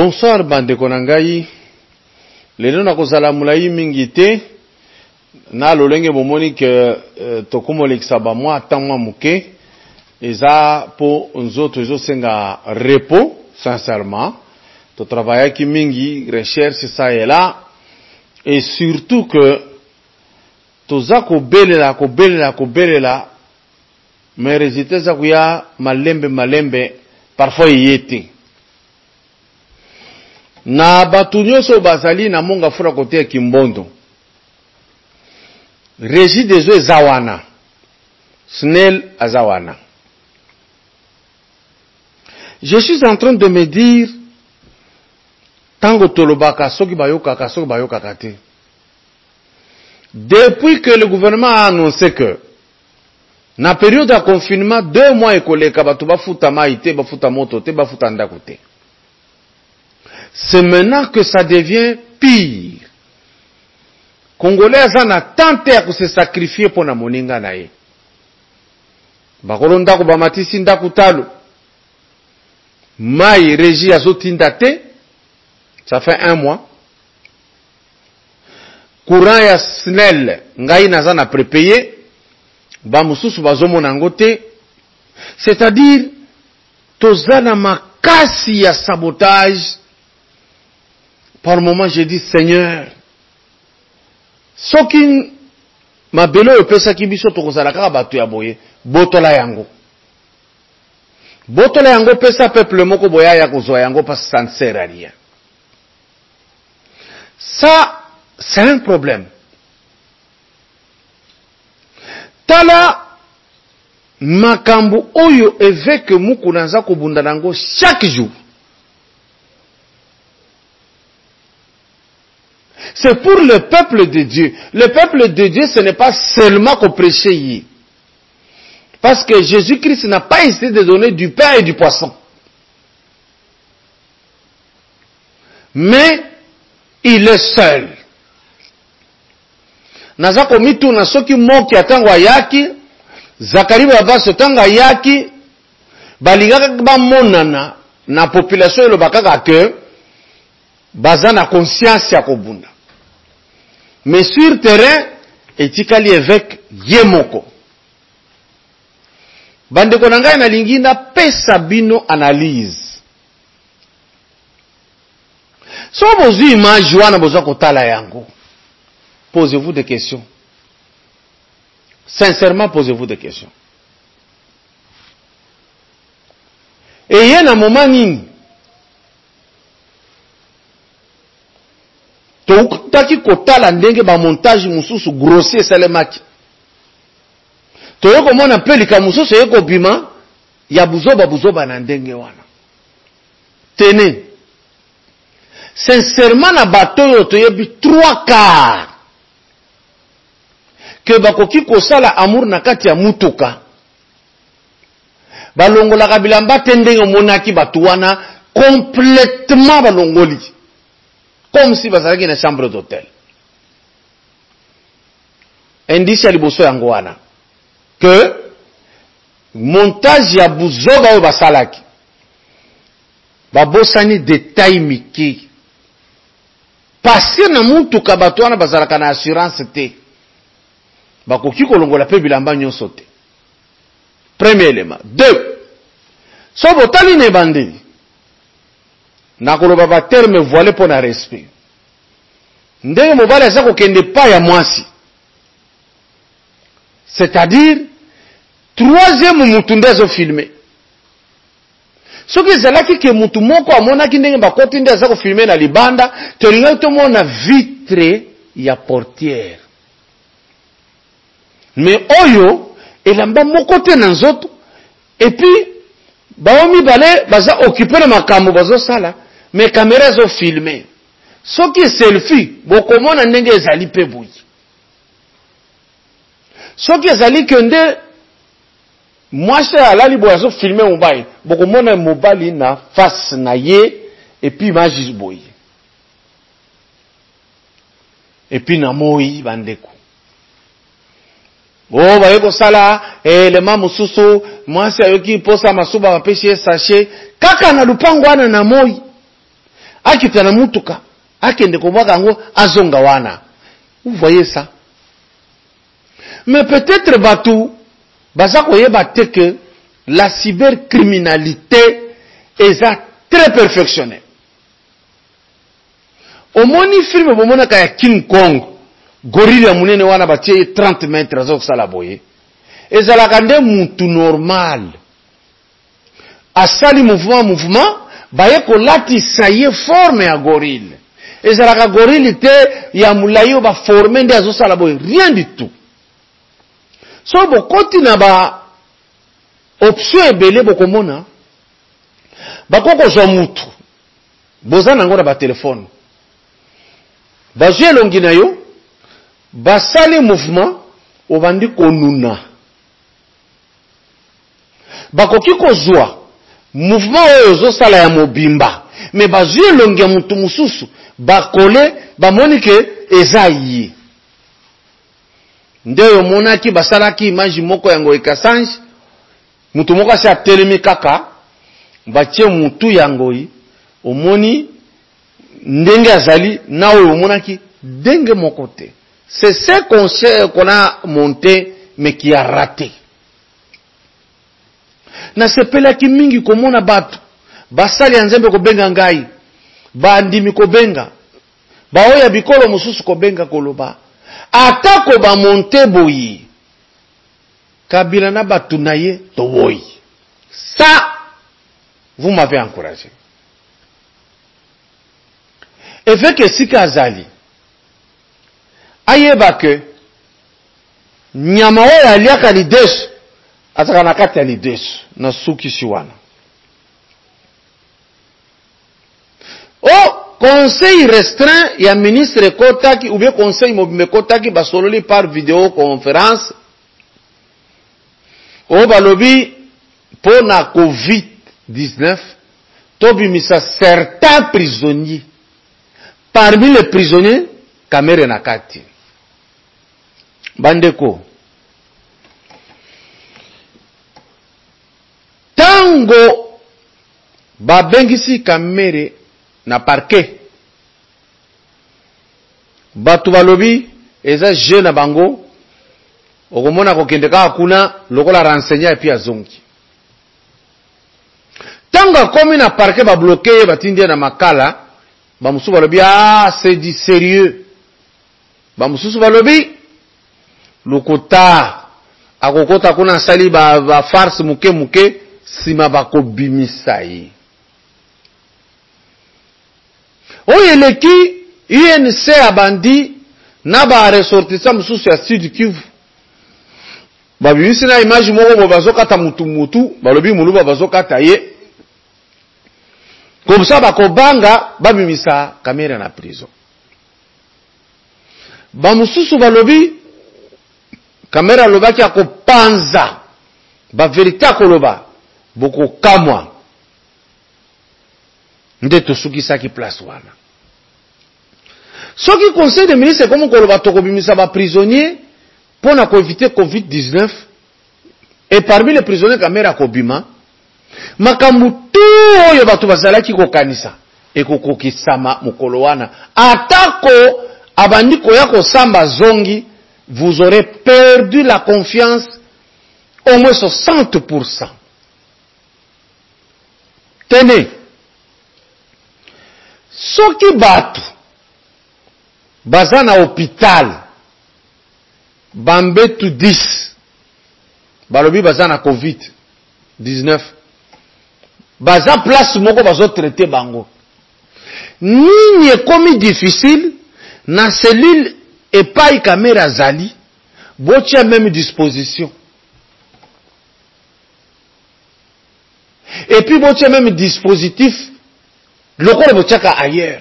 Bonsoir bande konangai. Lelo na kozala mulai mingi te. Na lolenge bomoni ke tokomolekisa ba mwa tangwa muke. Eza po nzoto ezo senga repos sincèrement. To travailler ki mingi recherche ça et là. Et surtout que toza ko belela mais résultat za kuya malembe parfois yete. Na batu nyonso bazali na monga fura kote ya Kimbondo. Régie des eaux zawana. Snell azawana. Je suis en train de me dire tango tolobaka soki bayoka kate. Depuis que le gouvernement a annoncé que na période de confinement 2 mois ekoleka batu bafuta maite, bafuta moto te, bafuta ndako te. C'est maintenant que ça devient pire. Congolais en a tenté à se sacrifier pour na moninga na ye. Bakolo ndako bamatisi ndako talo. Mai régie azotinda te. Ça fait 1 mois. Courant ya Snell ngai naza na prépayé. Ba mususu bazomona ngo te. C'est-à-dire tozana makasi ya sabotage. Par moment, je dis, Seigneur, soki mabelo epesa kibiso tokozala kaka batu ya boye, botola yango. Botola yango pesa peuple moko boya ya kozwa yango parce que ça ne sert à rien. Ça, c'est un problème. Tala makambo oyo évêque muku naza kobunda nango chaque jour. C'est pour le peuple de Dieu. Le peuple de Dieu, ce n'est pas seulement qu'on prêchait. Parce que Jésus-Christ n'a pas essayé de donner du pain et du poisson. Mais, il est seul. Naza komitu na soki moki atangwa yaki, Zakari baba sotanga yaki, balingaka ba monana na population le bakaka que baza na conscience ya kobunda. Mais sur terrain, etikali évêque yemoko. Bande konanga na lingina pesa bino analyse. So bozu image wana bozo kotala yango. Posez-vous des questions. Sincèrement, posez-vous des questions. Et y'a un moment nini Taki kotala ndenge ba montage mususu grossier salemaki. Toyoko mona pelika mususu yeko bima ya buzoba na ndenge wana. Tenez. Sincèrement na bateau toyebi 3 quarts. Que bakoki kosala amour na kati ya mutuka. Balongola kabilamba tendenge monaki batu wana complètement balongoli. Comme si bazalaki na chambre d'hôtel. Indice ya liboso yango wana que montage ya buzoba oyo basalaki babosani détail miki parce na mutuka bato wana bazalaka na assurance te bakoki kolongola pe bilamba nyonso te. Premier élément. 2. So botali ne bandeli na koloba ba terme voilé pour na respect. Ndenge mobali aza kokende pa ya mwasi. C'est-à-dire 3e mutu ndezo filmer. Soki zalaki ke mutu moko amonaki ndenge bakoti nde aza ko filmer na libanda, tolinga to mona vitre ya portière. Mais oyo elamba moko te na nzoto et puis baomi balé baza occuper na makambo bazo sala. Mais caméra zo filmer. Soki selfie, bokomona ndenge ezali pe boyi. Soki ezali kende mwashe alali boyazo filmer mobile, bokomona mobile na face na ye et puis image boyi. Et puis na moi bandeko. Oh bayeko sala le mamususu mwasi ayoki posa masuba bapeshe sachet kaka na lupango wana na moi. akitana mutuka akende kobwaka ngo azonga wana. Vous voyez ça? Mais peut-être batu baza koyeba te que la cybercriminalité est très perfectionnée. Omoni film bomona ka ya King Kong, gorille munene wana batie 30 mètres azo sala boye. Ezalaka nde mutu normal. Asali mouvement baye ko lati saye forme ya gorille. Ezalaka gorille te ya mulayo ba forme nde azo sala boye, rien du tout. So bokoti na ba option ebele bokomona bakoko zo mutu boza nango na ba telefone bazwe longi na yo basali mouvement obandi konuna bakoki kozwa mouvement oyo zo sala ya mobimba mais bazwe longi ya mutu mususu bakole bamoni ke eza yi ndeyo monaki basalaki image moko yango ekasange mutu moko asi atelemi kaka batie mutu yango yi omoni ndenge azali na oyo omonaki ndenge moko te. C'est ce qu'on a monté mais qui a raté. Na sepelaki mingi komona batu basali anzembe kobenga ngai bandimi kobenga baoya bikolo mususu kobenga koloba atako ba monte boyi Kabila na batu na ye toboyi. Ça vous m'avez encouragé. Et fait que si kazali ayeba ke nyama oyo aliaka lidesu ataka na kati ya lidesu na suki shiwana. Conseil restreint ya ministre Kotaki ou bien conseil mobimbe Kotaki basololi par vidéoconférence balobi pour na COVID-19 tobimisa certains prisonniers. Parmi les prisonniers kamere na kati bandeko tango babengisi kamere na parquet batu balobi eza jeune na bango okomona kokende kaka kuna lokola renseigner et puis azongi tango komi na parquet ba bloquer batindi na makala bamusu balobi c'est du sérieux bamusu balobi lokota akokota kuna sali ba farce muke sima bakobimisa yi oyeleki UNC abandi na ba ressortissant mususu ya Sud Kivu babimisi na image moko bazokata mutu balobi muluba bazokata ye comme ça bakobanga babimisa kamera na prison bamususu balobi kamera lobaki akopanza ba verité akoloba boko kamwa nde tosukisaki place wana soki conseil des ministres comme koloba tokobimisa ba prisonniers pour na éviter COVID-19 et parmi les prisonniers kamera kobima makambu tu oyo batu bazalaki kokanisa ekokokisama mukolo wana atako abandi koya kosamba zongi vous aurez perdu la confiance au moins 60%. Tenez, soki batu bazana hôpital bambetu 10 balobi bazana COVID-19 baza place moko bazo traiter bango nini ekomi difficile na cellule epai kamera zali botia même disposition et puis botia même dispositif lokola botiaka ailleurs.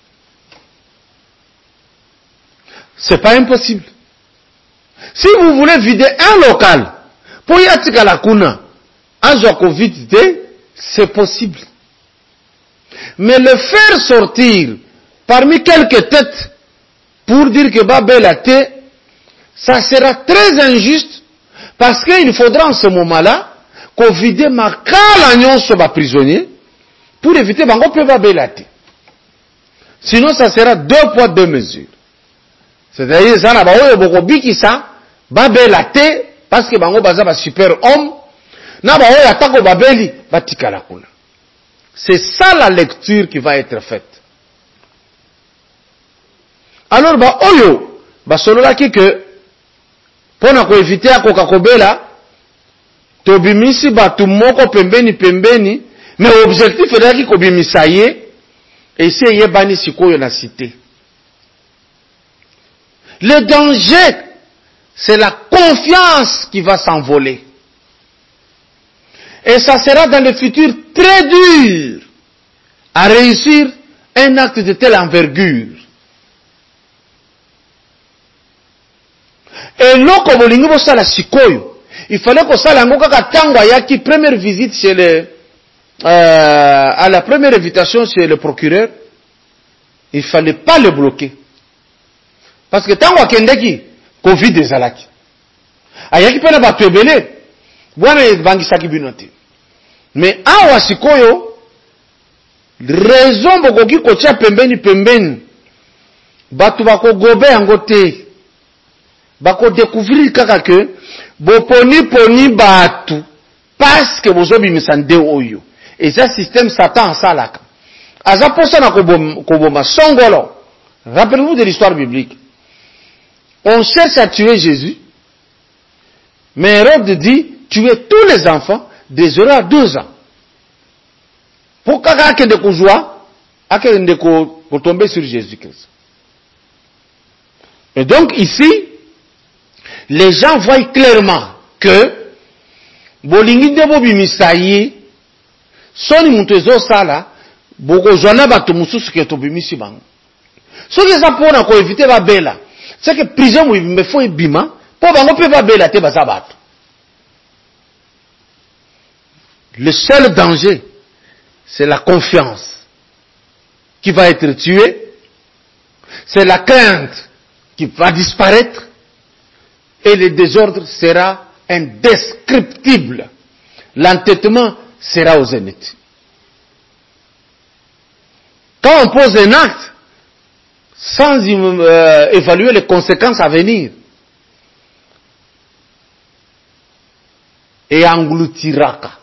C'est pas impossible. Si vous voulez vider un local pour y atika la kuna azwa COVID, c'est possible. Mais le faire sortir parmi quelques têtes pour dire que Babelate, ça sera très injuste parce qu'il faudra en ce moment-là qu'on vide ma calagnon sur ma prisonnier pour éviter bango pe Babelate. Sinon, ça sera 2 poids, 2 mesures. C'est-à-dire, ça n'a pas beaucoup biki ça, babela te, parce que bango baza ba super homme, na ba oyo atako babeli, batikala kuna. C'est ça la lecture qui va être faite. Alors, ba oyo, ba solola ki que, pona ko éviter akoka kobela, tobimisi batu moko pembeni, mais objectif est ki kobimisa ye, et ici ye bani sikoyo na cité. Le danger, c'est la confiance qui va s'envoler. Et ça sera dans le futur très dur à réussir un acte de telle envergure. Et loko bolingi bosala sikoyo, il fallait que ça lango kaka tango ayaki première visite chez à la première invitation chez le procureur, il fallait pas le bloquer. Parce que tango akendeki Covid ezalaki. Ayaki pena batu ebele, bwana ebangisaki bino te. Mais awa sikoyo, raison bokoki kotia pembeni, batu bako gobe yango te. Bako découvrir kaka que, poni batu, parce que bozo bimisa nde oyo. Et ça système Satan salaka. Aza posa na koboma songolo. Rappelez-vous de l'histoire biblique. On cherche à tuer Jésus, mais Hérode dit tuer tous les enfants de 0 à 12 ans. Pourquoi akende kozoa, akende ko tomber sur Jésus-Christ. Et donc ici, les gens voient clairement que bolingi de bobimisa ye, soni mutu ezosala, bokozwana bato mususu ke tobimisi bango. Soki eza mpona ko éviter babela, c'est que prison me faut ebima, po bango pe babela te baza bato. Le seul danger, c'est la confiance qui va être tuée, c'est la crainte qui va disparaître, et le désordre sera indescriptible. L'entêtement sera au zénith. Quand on pose un acte, sans évaluer les conséquences à venir, et engloutiraka.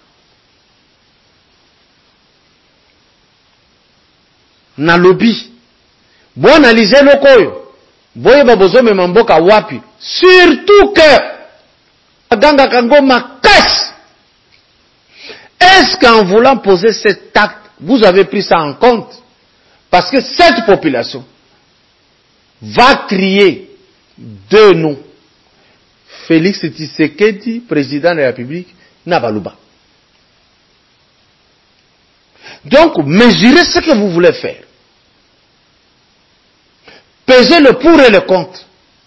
Na lobi, bon analyser le koyo, boye babozo me mamboka wapi, surtout que, ganga kango makas. Est-ce qu'en voulant poser cet acte, vous avez pris ça en compte? Parce que cette population va crier deux noms. Félix Tshisekedi, président de la République, Nabaluba. Donc, mesurez ce que vous voulez faire. Pesez le pour et le contre.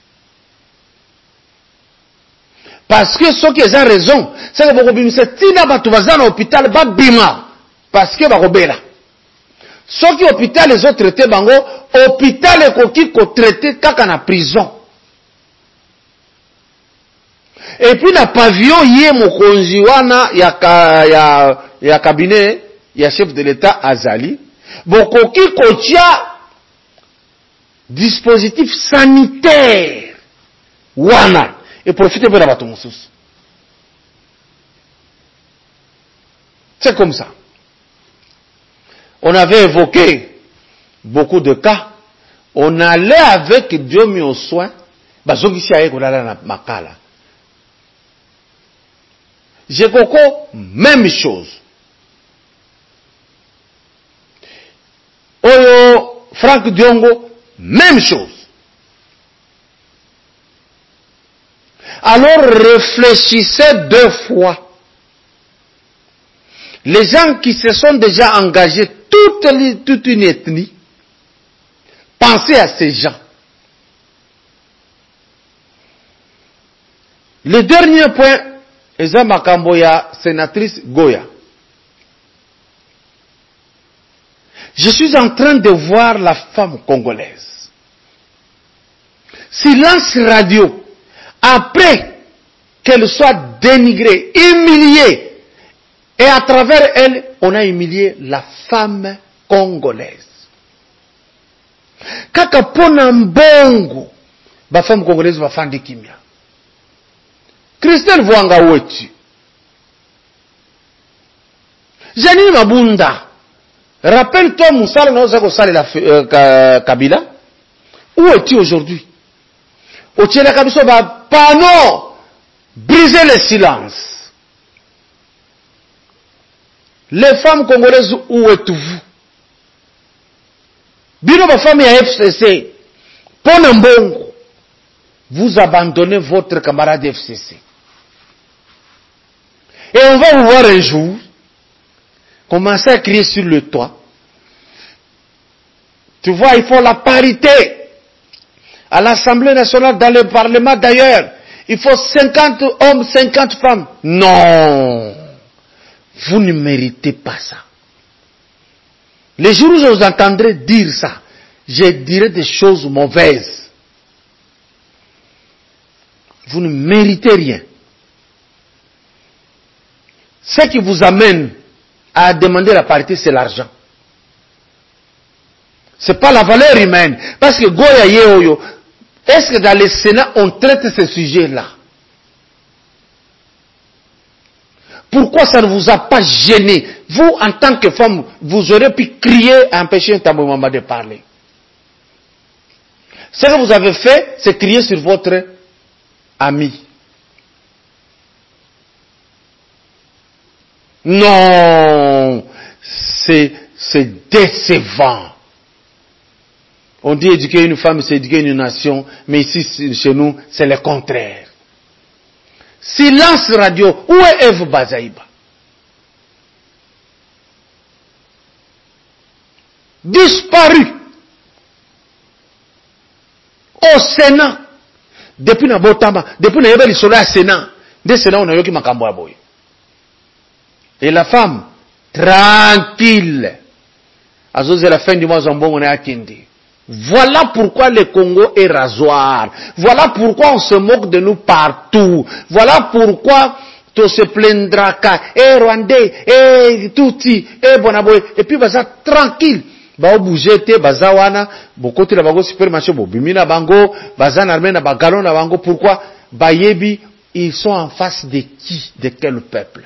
Parce que ceux qui ont raison, c'est que vous avez tina batubaza na hôpital ba bima parce que ba robela. Ceux qui hôpital les autres traités bango, hôpital ekoki ko traité kaka na prison. Et puis na pavillon yé mokonzi wana ya cabinet ya chef de l'État Azali, bokoki kotia dispositif sanitaire wana et profitez de la batomoussous. C'est comme ça. On avait évoqué beaucoup de cas. On allait avec Dieu mis au soin. Jekoko, même chose. Oyo, Franck Diongo, même chose. Alors réfléchissez deux fois. Les gens qui se sont déjà engagés, toute une ethnie, pensez à ces gens. Le dernier point, Eza Makamboya, sénatrice Goya. Je suis en train de voir la femme congolaise. Silence radio. Après qu'elle soit dénigrée, humiliée, et à travers elle, on a humilié la femme congolaise. Kaka pona mbongo, ba femme congolaise va fandi kimia. Christelle Vwanga Weti. Janine Mabunda. Rappelle-toi Moussala Naozako Sale la Kabila. Où es-tu aujourd'hui? Au Tchela Kabiso va panneau. Briser le silence. Les femmes congolaises, où êtes-vous? Bino ma famille à FCC. Ponambongo. Vous abandonnez votre camarade FCC. Et on va vous voir un jour, commencer à crier sur le toit. Tu vois, il faut la parité. À l'Assemblée nationale, dans le Parlement d'ailleurs, il faut 50 hommes, 50 femmes. Non. Vous ne méritez pas ça. Les jours où je vous entendrai dire ça, je dirai des choses mauvaises. Vous ne méritez rien. Ce qui vous amène à demander la parité, c'est l'argent. C'est pas la valeur humaine. Parce que Goya Yeoyo, est-ce que dans le Sénat, on traite ces sujets-là? Pourquoi ça ne vous a pas gêné? Vous, en tant que femme, vous aurez pu crier et empêcher un Tamboumama de parler. Ce que vous avez fait, c'est crier sur votre ami. Non, c'est décevant. On dit éduquer une femme, c'est éduquer une nation, mais ici, chez nous, c'est le contraire. Silence radio, où est Eve Bazaïba? Disparu. Au Sénat. Depuis na Botama, depuis na Yebeli Solo à Sénat. Dès Sénat, on a eu qui m'a camboyé. Et la femme, tranquille. À la fin du mois, on est à Kindi. Voilà pourquoi le Congo est rasoir. Voilà pourquoi on se moque de nous partout. Voilà pourquoi tu se plaindras qu'à Rwandais, Touti, Bonaboy. Et puis, ça tranquille. Ba bouger te bazawana bokoti la bango supermarché bo bimina bango bazan armé na bagalon na bango. Pourquoi? Bayebi, ils sont en face de qui? De quel peuple?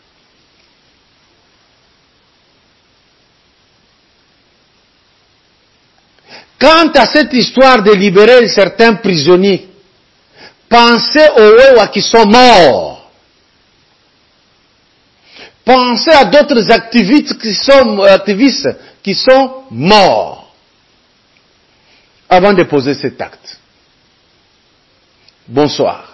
Quant à cette histoire de libérer certains prisonniers, pensez aux Wewa qui sont morts. Pensez à d'autres activistes qui sont morts avant de poser cet acte. Bonsoir.